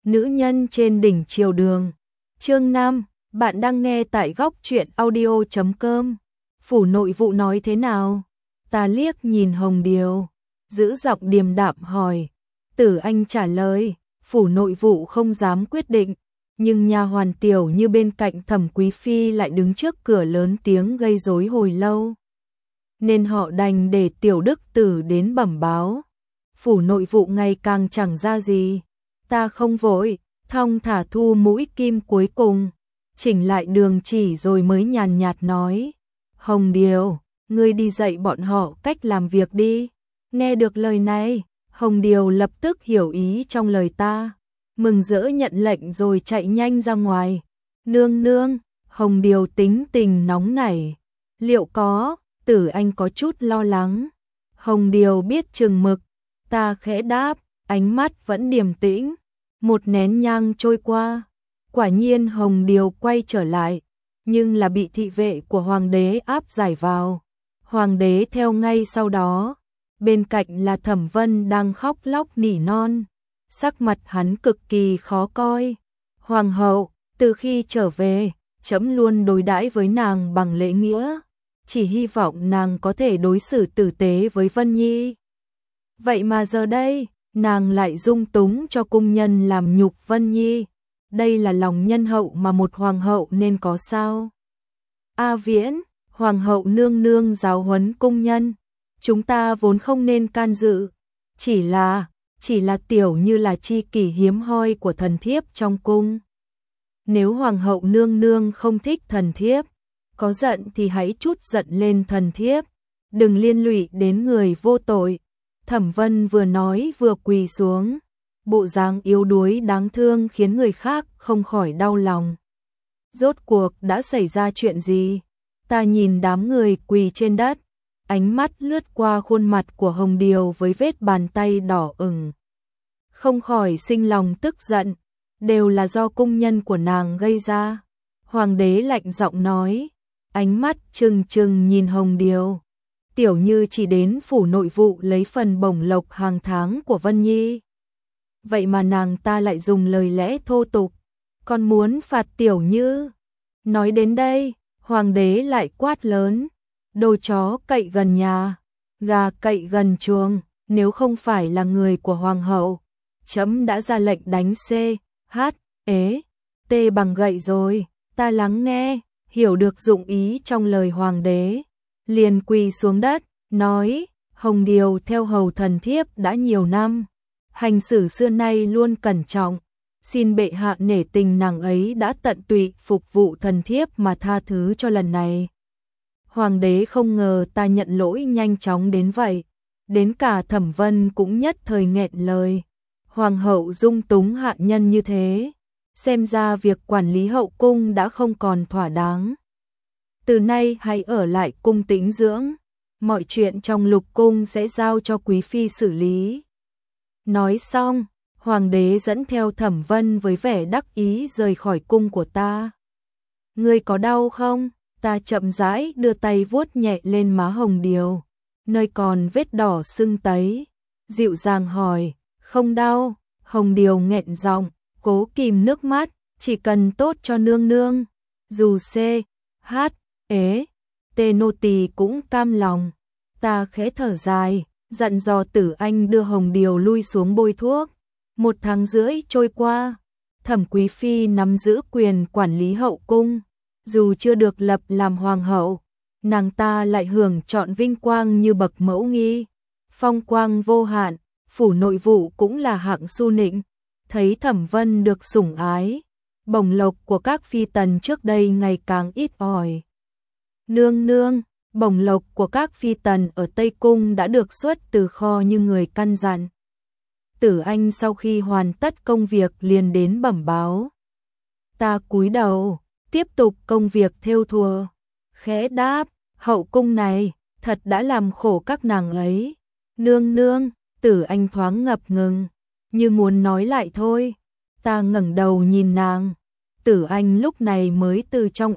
Nữ nhân trên đỉnh triều đường. Chương 5, bạn đang nghe tại góc truyện audio.com. Phủ nội vụ nói thế nào? Ta liếc nhìn Hồng Điều, giữ giọng điềm đạm hỏi. Tử Anh trả lời, phủ nội vụ không dám quyết định, nhưng nha hoàn tiểu như bên cạnh Thẩm Quý phi lại đứng trước cửa lớn tiếng gây rối hồi lâu, nên họ đành để tiểu đức tử đến bẩm báo. Phủ nội vụ ngày càng chẳng ra gì. Ta không vội, thong thả thu mũi kim cuối cùng, chỉnh lại đường chỉ rồi mới nhàn nhạt nói. Hồng Điều, ngươi đi dạy bọn họ cách làm việc đi. Nghe được lời này, Hồng Điều lập tức hiểu ý trong lời ta, mừng rỡ nhận lệnh rồi chạy nhanh ra ngoài. Nương nương, Hồng Điều tính tình nóng nảy. Liệu có? Tử Anh có chút lo lắng. Hồng Điều biết chừng mực, ta khẽ đáp, ánh mắt vẫn điềm tĩnh. Một nén nhang trôi qua, quả nhiên Hồng Điều quay trở lại, nhưng là bị thị vệ của hoàng đế áp giải vào. Hoàng đế theo ngay sau đó, bên cạnh là Thẩm Vân đang khóc lóc nỉ non, sắc mặt hắn cực kỳ khó coi. Hoàng hậu, từ khi trở về, trẫm luôn đối đãi với nàng bằng lễ nghĩa, chỉ hy vọng nàng có thể đối xử tử tế với Vân Nhi. Vậy mà giờ đây, nàng lại dung túng cho cung nhân làm nhục Vân Nhi. Đây là lòng nhân hậu mà một hoàng hậu nên có sao? A Viễn, hoàng hậu nương nương giáo huấn cung nhân, chúng ta vốn không nên can dự, chỉ là tiểu như là chi kỷ hiếm hoi của thần thiếp trong cung. Nếu hoàng hậu nương nương không thích thần thiếp, có giận thì hãy trút giận lên thần thiếp, đừng liên lụy đến người vô tội. Thẩm Vân vừa nói vừa quỳ xuống, bộ dáng yếu đuối đáng thương khiến người khác không khỏi đau lòng. Rốt cuộc đã xảy ra chuyện gì? Ta nhìn đám người quỳ trên đất, ánh mắt lướt qua khuôn mặt của Hồng Điều với vết bàn tay đỏ ửng, không khỏi sinh lòng tức giận, đều là do cung nhân của nàng gây ra. Hoàng đế lạnh giọng nói, ánh mắt trừng trừng nhìn Hồng Điều. Tiểu Như chỉ đến phủ nội vụ lấy phần bổng lộc hàng tháng của Vân Nhi. Vậy mà nàng ta lại dùng lời lẽ thô tục, còn muốn phạt Tiểu Như. Nói đến đây, hoàng đế lại quát lớn, đồ chó cậy gần nhà, gà cậy gần chuồng, nếu không phải là người của hoàng hậu, trẫm đã ra lệnh đánh T bằng gậy rồi. Ta lắng nghe, hiểu được dụng ý trong lời hoàng đế, liền quỳ xuống đất, nói, Hồng Điều theo hầu thần thiếp đã nhiều năm, hành xử xưa nay luôn cẩn trọng, xin bệ hạ nể tình nàng ấy đã tận tụy phục vụ thần thiếp mà tha thứ cho lần này. Hoàng đế không ngờ ta nhận lỗi nhanh chóng đến vậy, đến cả Thẩm Vân cũng nhất thời nghẹn lời. Hoàng hậu dung túng hạ nhân như thế, xem ra việc quản lý hậu cung đã không còn thỏa đáng. Từ nay hãy ở lại cung tĩnh dưỡng, mọi chuyện trong lục cung sẽ giao cho quý phi xử lý. Nói xong, hoàng đế dẫn theo Thẩm Vân với vẻ đắc ý rời khỏi cung của ta. Ngươi có đau không? Ta chậm rãi đưa tay vuốt nhẹ lên má Hồng Điều, nơi còn vết đỏ sưng tấy, dịu dàng hỏi, không đau. Hồng Điều nghẹn giọng, cố kìm nước mắt, chỉ cần tốt cho nương nương, dù nô tỳ cũng cam lòng. Ta khẽ thở dài, dặn dò Tử Anh đưa Hồng Điều lui xuống bôi thuốc. 1 tháng rưỡi trôi qua, Thẩm Quý phi nắm giữ quyền quản lý hậu cung, dù chưa được lập làm hoàng hậu, nàng ta lại hưởng trọn vinh quang như bậc mẫu nghi, phong quang vô hạn. Phủ nội vụ cũng là hạng su nịnh, thấy Thẩm Vân được sủng ái, bổng lộc của các phi tần trước đây ngày càng ít ỏi. Nương nương, bổng lộc của các phi tần ở Tây Cung đã được xuất từ kho như người căn dặn. Tử Anh sau khi hoàn tất công việc liền đến bẩm báo. Ta cúi đầu, tiếp tục công việc thêu thùa, khẽ đáp, hậu cung này thật đã làm khổ các nàng ấy. Nương nương, Tử Anh thoáng ngập ngừng, như muốn nói lại thôi. Ta ngẩng đầu nhìn nàng. Tử Anh lúc này mới từ trong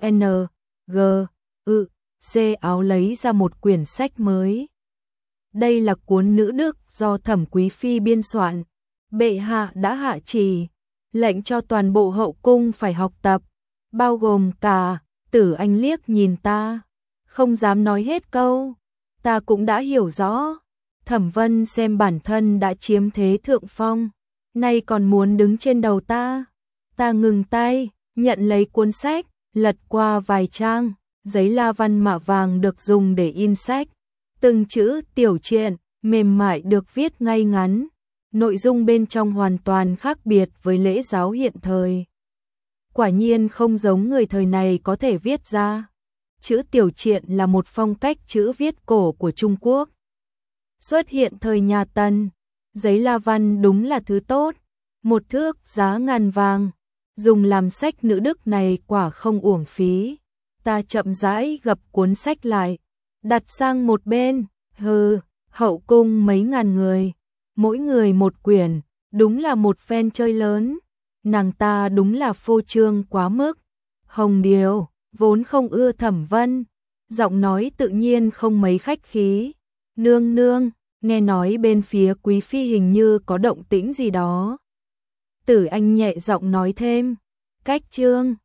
C áo lấy ra một quyển sách mới. Đây là cuốn nữ đức do Thẩm Quý phi biên soạn, bệ hạ đã hạ chỉ. lệnh cho toàn bộ hậu cung phải học tập, bao gồm cả. Tử Anh liếc nhìn ta, không dám nói hết câu. Ta cũng đã hiểu rõ. Thẩm Vân xem bản thân đã chiếm thế thượng phong, nay còn muốn đứng trên đầu ta. Ta ngừng tay, nhận lấy cuốn sách, lật qua vài trang, giấy la văn mạ vàng được dùng để in sách. Từng chữ tiểu truyện mềm mại được viết ngay ngắn, nội dung bên trong hoàn toàn khác biệt với lễ giáo hiện thời. Quả nhiên không giống người thời này có thể viết ra. Chữ tiểu truyện là một phong cách chữ viết cổ của Trung Quốc. Xuất hiện thời nhà Tần, giấy la văn đúng là thứ tốt, một thước giá ngàn vàng, dùng làm sách nữ đức này quả không uổng phí. Ta chậm rãi gập cuốn sách lại, đặt sang một bên. Hậu cung mấy ngàn người, mỗi người một quyển, đúng là một phen chơi lớn. Nàng ta đúng là phô trương quá mức. Hồng Điều vốn không ưa Thẩm Vân, giọng nói tự nhiên không mấy khách khí. Nương nương, nghe nói bên phía quý phi hình như có động tĩnh gì đó. Tử Anh nhẹ giọng nói thêm, cách trương,